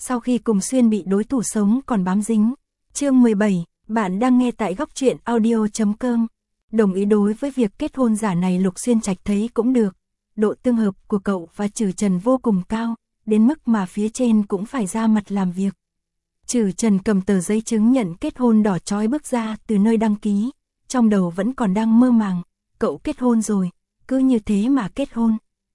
sau khi cùng xuyên bị đối thủ sống còn bám dính. Chương 17, bạn đang nghe tại góc truyện audio.com. Đồng ý đối với việc kết hôn giả này Lục Xuyên Trạch thấy cũng được. Độ tương hợp của cậu và Trử Trần vô cùng cao, đến mức mà phía trên cũng phải ra mặt làm việc. Trử Trần cầm tờ giấy chứng nhận kết hôn đỏ chói bước ra từ nơi đăng ký, trong đầu vẫn còn đang mơ màng, cậu kết hôn rồi, cứ như thế mà kết hôn.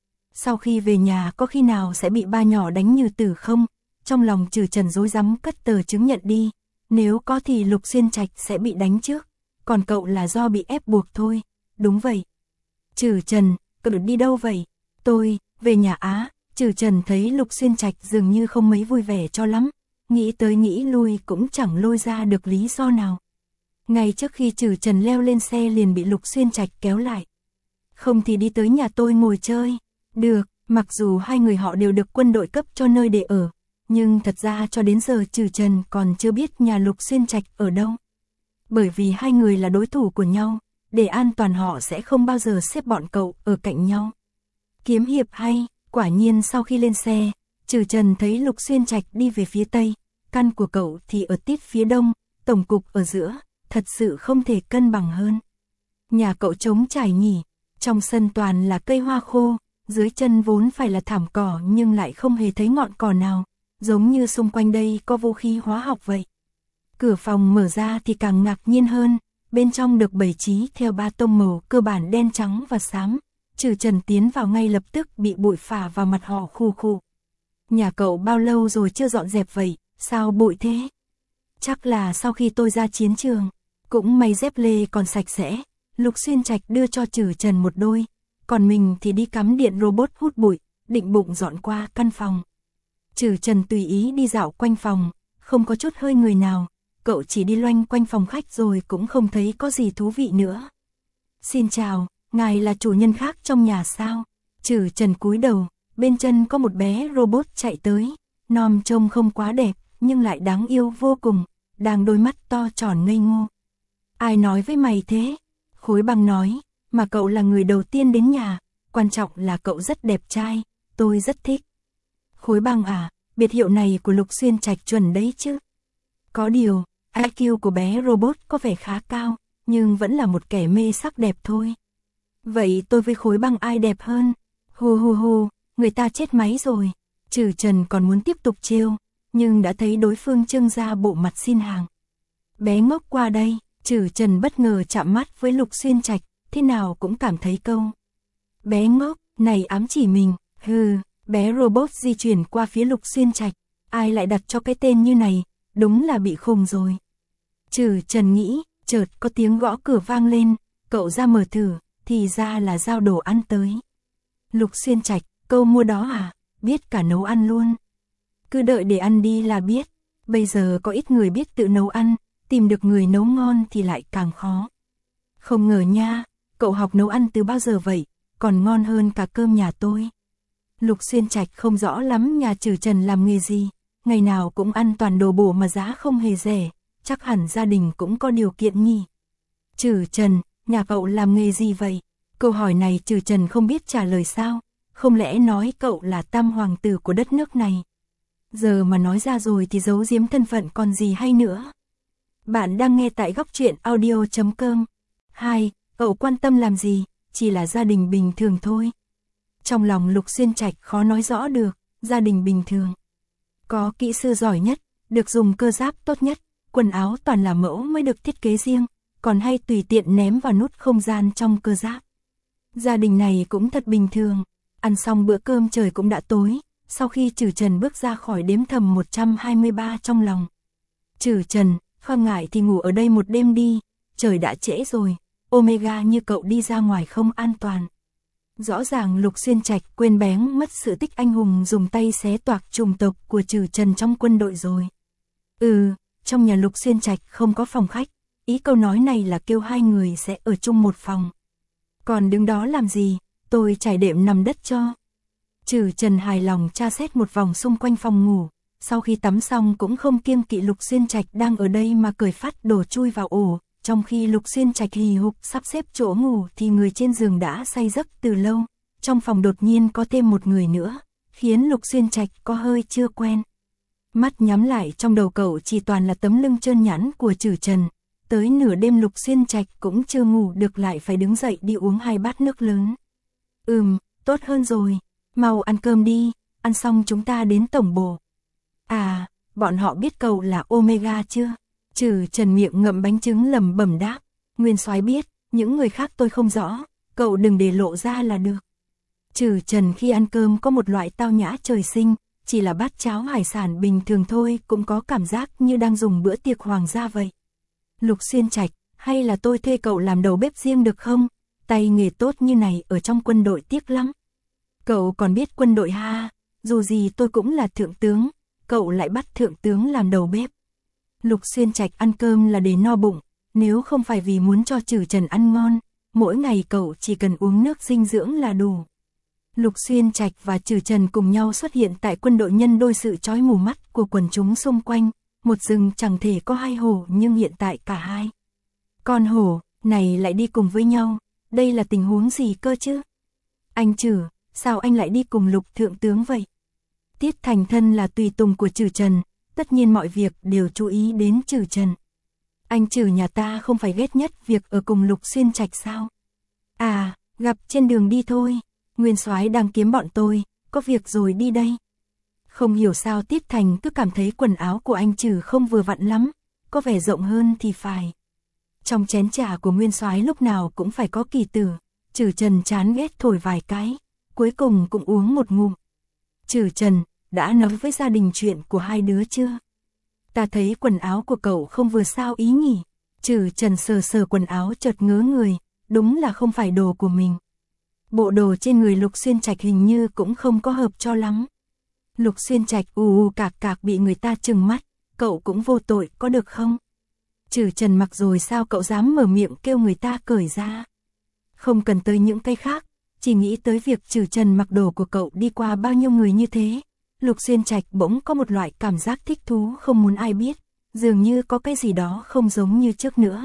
Sau khi về nhà có khi nào sẽ bị ba nhỏ đánh như tử không? Trong lòng Trử Trần rối rắm cất tờ chứng nhận đi, nếu có thì Lục Xuyên Trạch sẽ bị đánh trước, còn cậu là do bị ép buộc thôi. Đúng vậy. Trử Trần, cậu đi đâu vậy? Tôi, về nhà á. Trử Trần thấy Lục Xuyên Trạch dường như không mấy vui vẻ cho lắm, nghĩ tới nghĩ lui cũng chẳng lôi ra được lý do nào. Ngay trước khi Trử Trần leo lên xe liền bị Lục Xuyên Trạch kéo lại. Không thì đi tới nhà tôi ngồi chơi. Được, mặc dù hai người họ đều được quân đội cấp cho nơi để ở, nhưng thật ra cho đến giờ Trử Trần còn chưa biết nhà Lục Xuyên Trạch ở đâu. Bởi vì hai người là đối thủ của nhau, để an toàn họ sẽ không bao giờ xếp bọn cậu ở cạnh nhau. Kiếm hiệp hay, quả nhiên sau khi lên xe, Trử Trần thấy Lục Xuyên Trạch đi về phía tây, căn của cậu thì ở tít phía đông, tổng cục ở giữa, thật sự không thể cân bằng hơn. Nhà cậu trống trải nhỉ, trong sân toàn là cây hoa khô, dưới chân vốn phải là thảm cỏ nhưng lại không hề thấy ngọn cỏ nào, giống như xung quanh đây có vũ khí hóa học vậy. Cửa phòng mở ra thì càng ngạc nhiên hơn, bên trong được bày trí theo ba tông màu cơ bản đen trắng và xám. Trử Trần tiến vào ngay lập tức bị bụi phả vào mặt họ khù khù. Nhà cậu bao lâu rồi chưa dọn dẹp vậy, sao bụi thế? Chắc là sau khi tôi ra chiến trường, cũng may dép lê còn sạch sẽ. Lục Xuyên Trạch đưa cho Trử Trần một đôi, còn mình thì đi cắm điện robot hút bụi, định bụng dọn qua căn phòng. Trử Trần tùy ý đi dạo quanh phòng, không có chút hơi người nào, cậu chỉ đi loanh quanh phòng khách rồi cũng không thấy có gì thú vị nữa. Xin chào, ngài là chủ nhân khác trong nhà sao? Trử Trần cúi đầu, bên chân có một bé robot chạy tới, nom trông không quá đẹp, nhưng lại đáng yêu vô cùng, đang đôi mắt to tròn ngây ngô. Ai nói với mày thế? Khối Băng nói, mà cậu là người đầu tiên đến nhà, quan trọng là cậu rất đẹp trai, tôi rất thích. Khối Băng à, biệt hiệu này của Lục Xuyên Trạch chuẩn đấy chứ. Có điều, IQ của bé robot có vẻ khá cao, nhưng vẫn là một kẻ mê sắc đẹp thôi. Vậy tôi với Khối Băng ai đẹp hơn? Hù hù hù, người ta chết máy rồi. Trử Trần còn muốn tiếp tục trêu, nhưng đã thấy đối phương trưng ra bộ mặt xin hàng. Bé ngốc qua đây. Trử Trần bất ngờ chạm mắt với Lục Xuyên Trạch, thế nào cũng cảm thấy câu bé ngốc này ám chỉ mình. Hừ, bé robot di chuyển qua phía Lục Xuyên Trạch, ai lại đặt cho cái tên như này, đúng là bị khùng rồi. Trử Trần nghĩ, chợt có tiếng gõ cửa vang lên, cậu ra mở thử, thì ra là giao đồ ăn tới. Lục Xuyên Trạch, câu mua đó à, biết cả nấu ăn luôn. Cứ đợi để ăn đi là biết, bây giờ có ít người biết tự nấu ăn, tìm được người nấu ngon thì lại càng khó. Không ngờ nha, cậu học nấu ăn từ bao giờ vậy, còn ngon hơn cả cơm nhà tôi. Lục Xuyên Trạch không rõ lắm nhà Trử Trần làm nghề gì, ngày nào cũng ăn toàn đồ bổ mà giá không hề rẻ, chắc hẳn gia đình cũng có điều kiện nhỉ. Trử Trần, nhà cậu làm nghề gì vậy? Câu hỏi này Trử Trần không biết trả lời sao, không lẽ nói cậu là tam hoàng tử của đất nước này. Giờ mà nói ra rồi thì giấu giếm thân phận còn gì hay nữa. Bạn đang nghe tại góc truyện audio.com. 2. Cậu quan tâm làm gì, chỉ là gia đình bình thường thôi. Trong lòng Lục Xuyên Trạch khó nói rõ được, gia đình bình thường. Có kỹ sư giỏi nhất, được dùng cơ giáp tốt nhất, quần áo toàn là mẫu mới được thiết kế riêng, còn hay tùy tiện ném vào nút không gian trong cơ giáp. Gia đình này cũng thật bình thường, ăn xong bữa cơm trời cũng đã tối, sau khi Trử Trần bước ra khỏi đếm thầm 123 trong lòng. Trử Trần, không ngại thì ngủ ở đây một đêm đi, trời đã trễ rồi, Omega như cậu đi ra ngoài không an toàn. Rõ ràng Lục Xuyên Trạch quên bén mất sự tích anh hùng dùng tay xé toạc chủng tộc của Trử Trần trong quân đội rồi. Trong nhà Lục Xuyên Trạch không có phòng khách, ý câu nói này là kêu hai người sẽ ở chung một phòng. Còn đứng đó làm gì, tôi trải đệm nằm đất cho. Trử Trần hài lòng tra xét một vòng xung quanh phòng ngủ, sau khi tắm xong cũng không kiêng kỵ Lục Xuyên Trạch đang ở đây mà cởi phát đồ chui vào ổ, trong khi Lục Xuyên Trạch hì hục sắp xếp chỗ ngủ thì người trên giường đã say giấc từ lâu, trong phòng đột nhiên có thêm một người nữa, khiến Lục Xuyên Trạch có hơi chưa quen. Mắt nhắm lại trong đầu cậu chỉ toàn là tấm lưng trơn nhẵn của Trử Trần. Tới nửa đêm Lục Xuyên Trạch cũng chưa ngủ được lại phải đứng dậy đi uống 2 bát nước lớn. Tốt hơn rồi. Mau ăn cơm đi, ăn xong chúng ta đến tổng bộ. À, bọn họ biết cậu là Omega chưa? Trử Trần miệng ngậm bánh trứng lẩm bẩm đáp. Nguyên soái biết, những người khác tôi không rõ, cậu đừng để lộ ra là được. Trử Trần khi ăn cơm có một loại tao nhã trời sinh, chỉ là bát cháo hải sản bình thường thôi cũng có cảm giác như đang dùng bữa tiệc hoàng gia vậy. Lục Xuyên Trạch, hay là tôi thuê cậu làm đầu bếp riêng được không? Tay nghề tốt như này ở trong quân đội tiếc lắm. Cậu còn biết quân đội ha, dù gì tôi cũng là thượng tướng, cậu lại bắt thượng tướng làm đầu bếp. Lục Xuyên Trạch ăn cơm là để no bụng, nếu không phải vì muốn cho Trử Trần ăn ngon, mỗi ngày cậu chỉ cần uống nước dinh dưỡng là đủ. Lục Xuyên Trạch và Trử Trần cùng nhau xuất hiện tại quân đội nhân đôi sự chói mù mắt của quần chúng xung quanh, một rừng chẳng thể có 2 hổ nhưng hiện tại cả 2 con hổ này lại đi cùng với nhau, đây là tình huống gì cơ chứ? Anh Trử, sao anh lại đi cùng Lục thượng tướng vậy? Tiết Thành thân là tùy tùng của Trử Trần, tất nhiên mọi việc đều chú ý đến Trử Trần. Anh Trử nhà ta không phải ghét nhất việc ở cùng Lục Xuyên Trạch sao? À, gặp trên đường đi thôi, Nguyên soái đang kiếm bọn tôi, có việc rồi đi đây. Không hiểu sao Tiết Thành cứ cảm thấy quần áo của anh Trử không vừa vặn lắm, có vẻ rộng hơn thì phải. Trong chén trà của Nguyên soái lúc nào cũng phải có kỳ tử, Trử Trần chán ghét thổi vài cái, cuối cùng cũng uống một ngụm. Trử Trần, đã nói với gia đình chuyện của 2 đứa chưa? Ta thấy quần áo của cậu không vừa sao ý nhỉ? Trử Trần sờ sờ quần áo chợt ngớ người, đúng là không phải đồ của mình. Bộ đồ trên người Lục Xuyên Trạch hình như cũng không có hợp cho lắm. Lục Xuyên Trạch cạc cạc bị người ta trừng mắt, cậu cũng vô tội có được không? Trử Trần mặc rồi sao cậu dám mở miệng kêu người ta cởi ra? Không cần tới những cái khác, chỉ nghĩ tới việc Trử Trần mặc đồ của cậu đi qua bao nhiêu người như thế. Lục Xuyên Trạch bỗng có một loại cảm giác thích thú không muốn ai biết, dường như có cái gì đó không giống như trước nữa.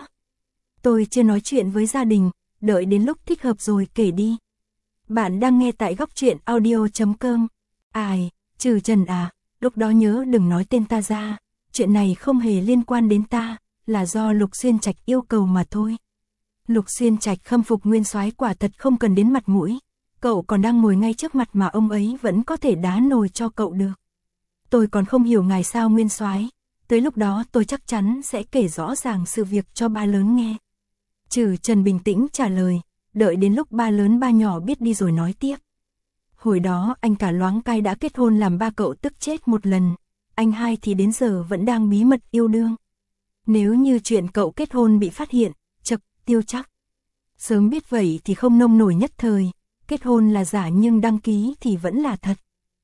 Tôi chưa nói chuyện với gia đình, đợi đến lúc thích hợp rồi kể đi. Bạn đang nghe tại góc truyện audio.com. Ai, Trử Trần à, lúc đó nhớ đừng nói tên ta ra, chuyện này không hề liên quan đến ta, là do Lục Xuyên Trạch yêu cầu mà thôi. Lục Xuyên Trạch khâm phục Nguyên soái quả thật không cần đến mặt mũi, cậu còn đang ngồi ngay trước mặt mà ông ấy vẫn có thể đá nồi cho cậu được. Tôi còn không hiểu ngài sao Nguyên soái, tới lúc đó tôi chắc chắn sẽ kể rõ ràng sự việc cho ba lớn nghe. Trử Trần bình tĩnh trả lời, đợi đến lúc ba lớn ba nhỏ biết đi rồi nói tiếp. Hồi đó anh cả loáng cai đã kết hôn làm ba cậu tức chết một lần, anh hai thì đến giờ vẫn đang bí mật yêu đương. Nếu như chuyện cậu kết hôn bị phát hiện, tiêu chắc. Sớm biết vậy thì không nông nổi nhất thời, kết hôn là giả nhưng đăng ký thì vẫn là thật.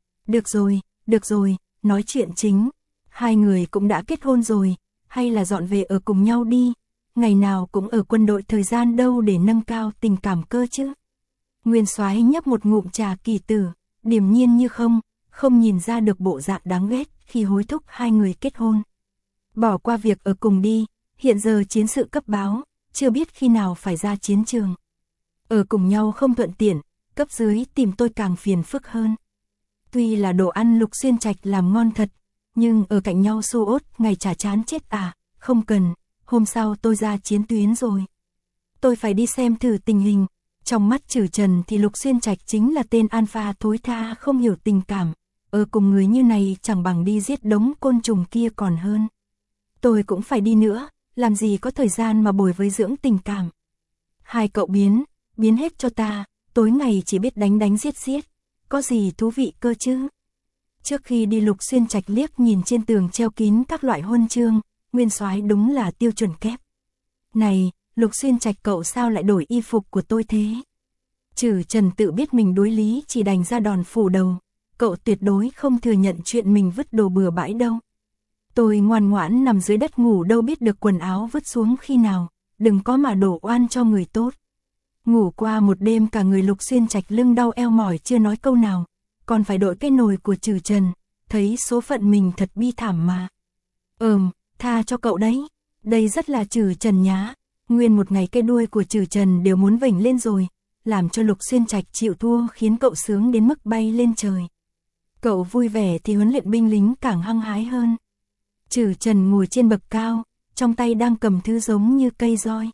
Được rồi, nói chuyện chính. 2 người cũng đã kết hôn rồi, hay là dọn về ở cùng nhau đi, ngày nào cũng ở quân đội thời gian đâu để nâng cao tình cảm cơ chứ. Nguyên soái nhấp một ngụm trà kỳ tử, điềm nhiên như không nhìn ra được bộ dạng đáng ghét khi hối thúc 2 người kết hôn. Bỏ qua việc ở cùng đi, hiện giờ chiến sự cấp báo, chưa biết khi nào phải ra chiến trường. Ở cùng nhau không thuận tiện, cấp dưới tìm tôi càng phiền phức hơn. Tuy là đồ ăn Lục Xuyên Trạch làm ngon thật, nhưng ở cạnh nhau xô ốt ngày chả chán chết à, không cần, hôm sau tôi ra chiến tuyến rồi. Tôi phải đi xem thử tình hình, trong mắt Trử Trần thì Lục Xuyên Trạch chính là tên alpha thối tha không hiểu tình cảm, ở cùng người như này chẳng bằng đi giết đống côn trùng kia còn hơn. Tôi cũng phải đi nữa, làm gì có thời gian mà bồi với dưỡng tình cảm. 2 cậu biến hết cho ta, tối ngày chỉ biết đánh giết, có gì thú vị cơ chứ. Trước khi đi Lục Xuyên Trạch liếc nhìn trên tường treo kín các loại huân chương, Nguyên soái đúng là tiêu chuẩn kép. Này, Lục Xuyên Trạch cậu sao lại đổi y phục của tôi thế? Trử Trần tự biết mình đối lý chỉ đành ra đòn phủ đầu, cậu tuyệt đối không thừa nhận chuyện mình vứt đồ bừa bãi đâu. Tôi ngoan ngoãn nằm dưới đất ngủ đâu biết được quần áo vứt xuống khi nào, đừng có mà đổ oan cho người tốt. Ngủ qua một đêm cả người Lục Xuyên Trạch lưng đau eo mỏi chưa nói câu nào, còn phải đội cái nồi của Trử Trần, thấy số phận mình thật bi thảm mà. Tha cho cậu đấy, đây rất là Trử Trần nhá, nguyên một ngày cái đuôi của Trử Trần đều muốn vểnh lên rồi, làm cho Lục Xuyên Trạch chịu thua khiến cậu sướng đến mức bay lên trời. Cậu vui vẻ thì huấn luyện binh lính càng hăng hái hơn. Trử Trần ngồi trên bậc cao, trong tay đang cầm thứ giống như cây roi.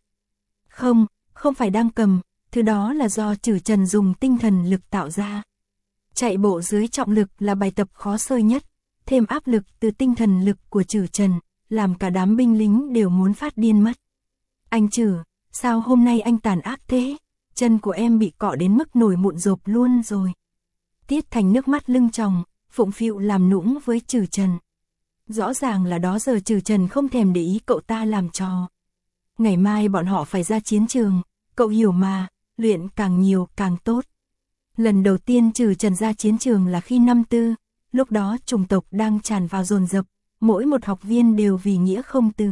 Không phải đang cầm, thứ đó là do Trử Trần dùng tinh thần lực tạo ra. Chạy bộ dưới trọng lực là bài tập khó sơi nhất, thêm áp lực từ tinh thần lực của Trử Trần, làm cả đám binh lính đều muốn phát điên mất. Anh Trử, sao hôm nay anh tàn ác thế? Chân của em bị cọ đến mức nổi mụn rộp luôn rồi. Tiết Thành nước mắt lưng tròng, phụng phịu làm nũng với Trử Trần. Rõ ràng là đó giờ Trử Trần không thèm để ý cậu ta làm trò. Ngày mai bọn họ phải ra chiến trường, cậu hiểu mà, luyện càng nhiều càng tốt. Lần đầu tiên Trử Trần ra chiến trường là khi năm tư, lúc đó chủng tộc đang tràn vào dồn dập, mỗi một học viên đều vì nghĩa không từ.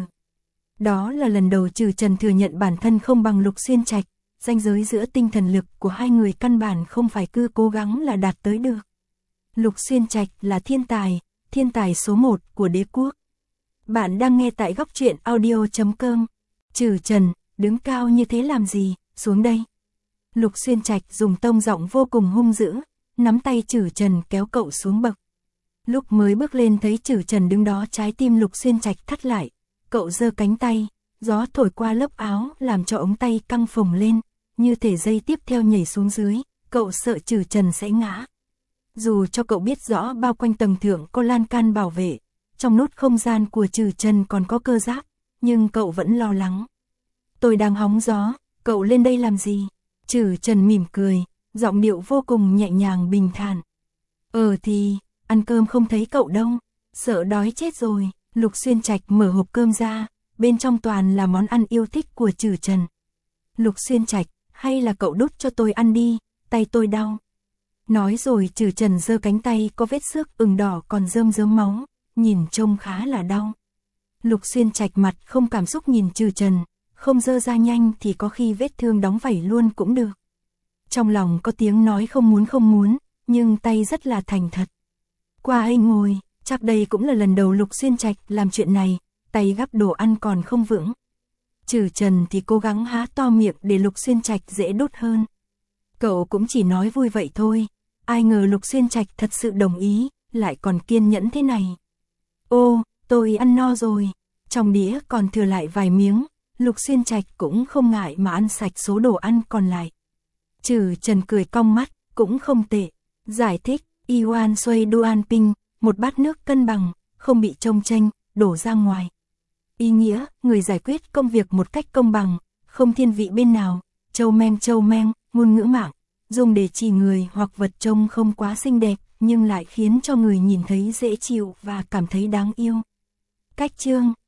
Đó là lần đầu Trử Trần thừa nhận bản thân không bằng Lục Xuyên Trạch, ranh giới giữa tinh thần lực của hai người căn bản không phải cứ cố gắng là đạt tới được. Lục Xuyên Trạch là thiên tài số 1 của đế quốc. Bạn đang nghe tại góc truyện audio.com. Trử Trần, đứng cao như thế làm gì, xuống đây. Lục Xuyên Trạch dùng tông giọng vô cùng hung dữ, nắm tay Trử Trần kéo cậu xuống bậc. Lúc mới bước lên thấy Trử Trần đứng đó, trái tim Lục Xuyên Trạch thắt lại, cậu giơ cánh tay, gió thổi qua lớp áo làm cho ống tay căng phồng lên, như thể dây tiếp theo nhảy xuống dưới, cậu sợ Trử Trần sẽ ngã. Dù cho cậu biết rõ bao quanh tầng thượng có lan can bảo vệ, trong nút không gian của Trử Trần còn có cơ giáp, nhưng cậu vẫn lo lắng. Tôi đang hóng gió, cậu lên đây làm gì? Trử Trần mỉm cười, giọng điệu vô cùng nhẹ nhàng bình thản. Thì, ăn cơm không thấy cậu đâu, sợ đói chết rồi. Lục Xuyên Trạch mở hộp cơm ra, bên trong toàn là món ăn yêu thích của Trử Trần. Lục Xuyên Trạch, hay là cậu đút cho tôi ăn đi, tay tôi đau. Nói rồi Trử Trần giơ cánh tay có vết xước ửng đỏ còn rơm máu, nhìn trông khá là đau. Lục Xuyên Trạch mặt không cảm xúc nhìn Trử Trần, không dơ ra nhanh thì có khi vết thương đóng vảy luôn cũng được. Trong lòng có tiếng nói không muốn, nhưng tay rất là thành thật. Qua anh ngồi, chắc đây cũng là lần đầu Lục Xuyên Trạch làm chuyện này, tay gắp đồ ăn còn không vững. Trử Trần thì cố gắng há to miệng để Lục Xuyên Trạch dễ đút hơn. Cậu cũng chỉ nói vui vậy thôi, ai ngờ Lục Xuyên Trạch thật sự đồng ý, lại còn kiên nhẫn thế này. Tôi ăn no rồi, trong đĩa còn thừa lại vài miếng, Lục Xuyên Trạch cũng không ngại mà ăn sạch số đồ ăn còn lại. Trử Trần cười cong mắt, cũng không tệ. Giải thích, Iwan Xoay Duan Ping, một bát nước cân bằng, không bị chông chênh, đổ ra ngoài. Ý nghĩa, người giải quyết công việc một cách công bằng, không thiên vị bên nào, châu meng, ngôn ngữ mạng, dùng để chỉ người hoặc vật trông không quá xinh đẹp, nhưng lại khiến cho người nhìn thấy dễ chịu và cảm thấy đáng yêu. Cách chương